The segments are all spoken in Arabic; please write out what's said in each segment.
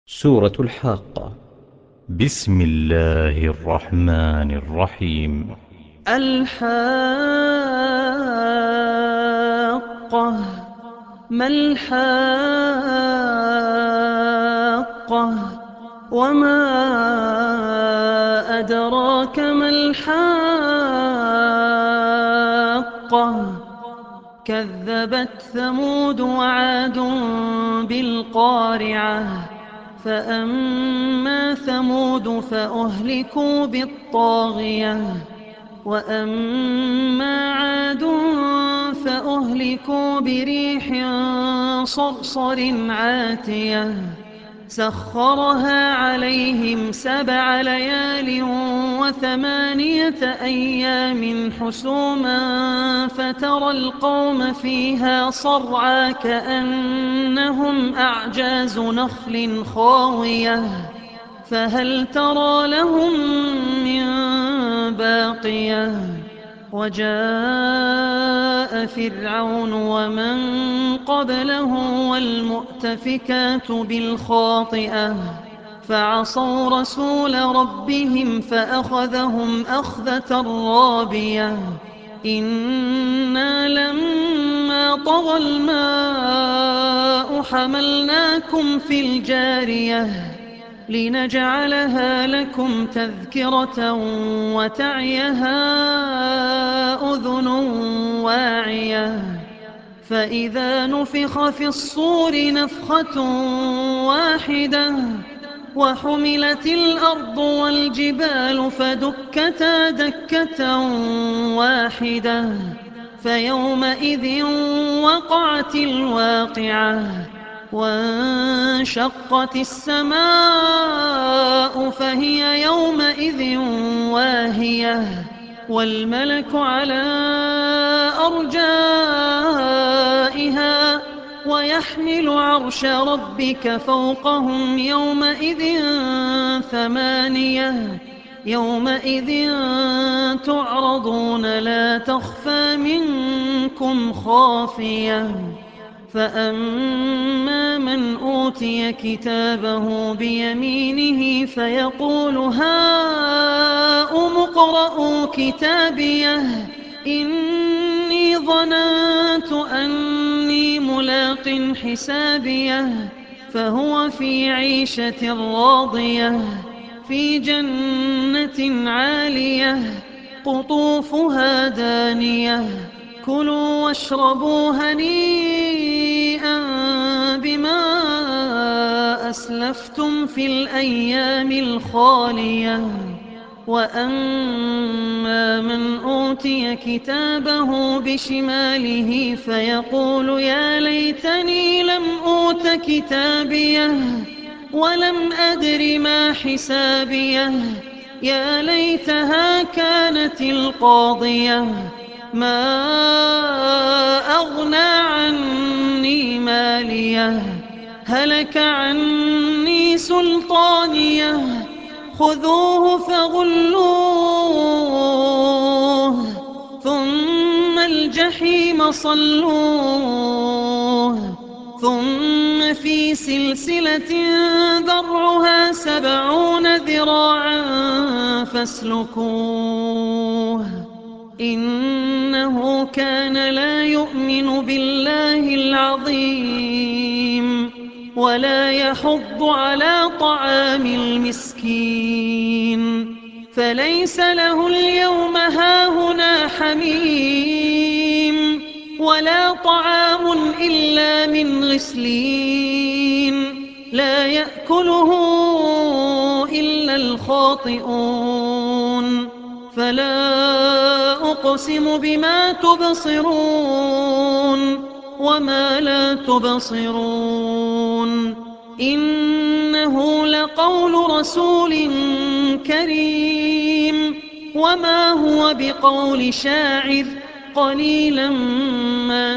سورة الحاقة. بسم الله الرحمن الرحيم. الحاقة. ما الحاقة وما أدراك ما الحاقة. كذبت ثمود وعاد بالقارعة فأما ثمود فأهلكوا بالطاغية وأما عاد فأهلكوا بريح صرصر عاتية سخرها عليهم 7 ليال و8 أيام حسوما فترى القوم فيها صرعى كأنهم أعجاز نخل خاوية فهل ترى لهم من باقية. وجاء فرعون ومن قبله والمؤتفكات بالخاطئة فعصوا رسول ربهم فأخذهم أخذة رابية. إنا لما طغى الماء حملناكم في الجارية لنجعلها لكم تذكرة وتعيها أذن واعية. فإذا نفخ في الصور نفخة واحدة وحملت الأرض والجبال فدكتا دكة واحدة فيومئذ وقعت الواقعة وانشقت السماء فهي يومئذ واهية والملك على أرجائها ويحمل عرش ربك فوقهم يومئذ 8 يومئذ تعرضون لا تخفى منكم خافية. فأما من أوتي كتابه بيمينه فيقول هاؤم اقرءوا كتابيه إني ظننت أني ملاق حسابيه فهو في عيشة راضية في جنة عالية قطوفها دانية كلوا واشربوا هنيئا بما أسلفتم في الأيام الخالية. وأما من أوتي كتابه بشماله فيقول يا ليتني لم أوت كتابيه ولم أدر ما حسابيه يا ليتها كانت القاضية ما أغنى عني ماليه هلك عني سلطانيه خذوه فغلوه ثم الجحيم صلوه ثم في سلسلة ذرعها 70 ذراعا فاسلكوه إنه كان لا يؤمن بالله العظيم ولا يحض على طعام المسكين فليس له اليوم هاهنا حميم ولا طعام إلا من غسلين لا يأكله إلا الخاطئون. فلا أقسم بما تبصرون وما لا تبصرون إنه لقول رسول كريم وما هو بقول شاعر قليلا ما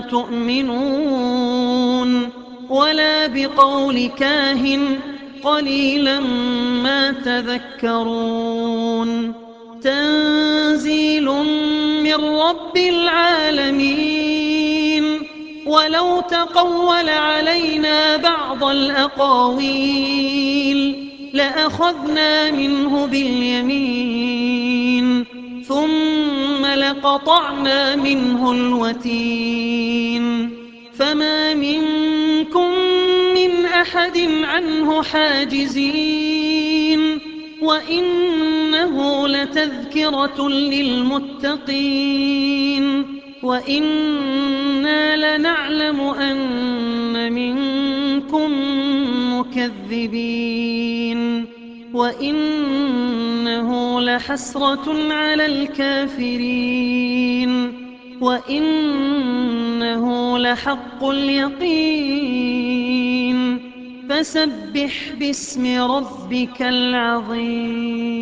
تؤمنون ولا بقول كاهن قليلا ما تذكرون. تنزيل من رب العالمين ولو تقول علينا بعض الأقاويل لأخذنا منه باليمين ثم لقطعنا منه الوتين فما منكم من أحد عنه حاجزين وإنه لتذكرة للمتقين وإنا لنعلم أن منكم مكذبين وإنه لحسرة على الكافرين وإنه لحق اليقين فسبح باسم ربك العظيم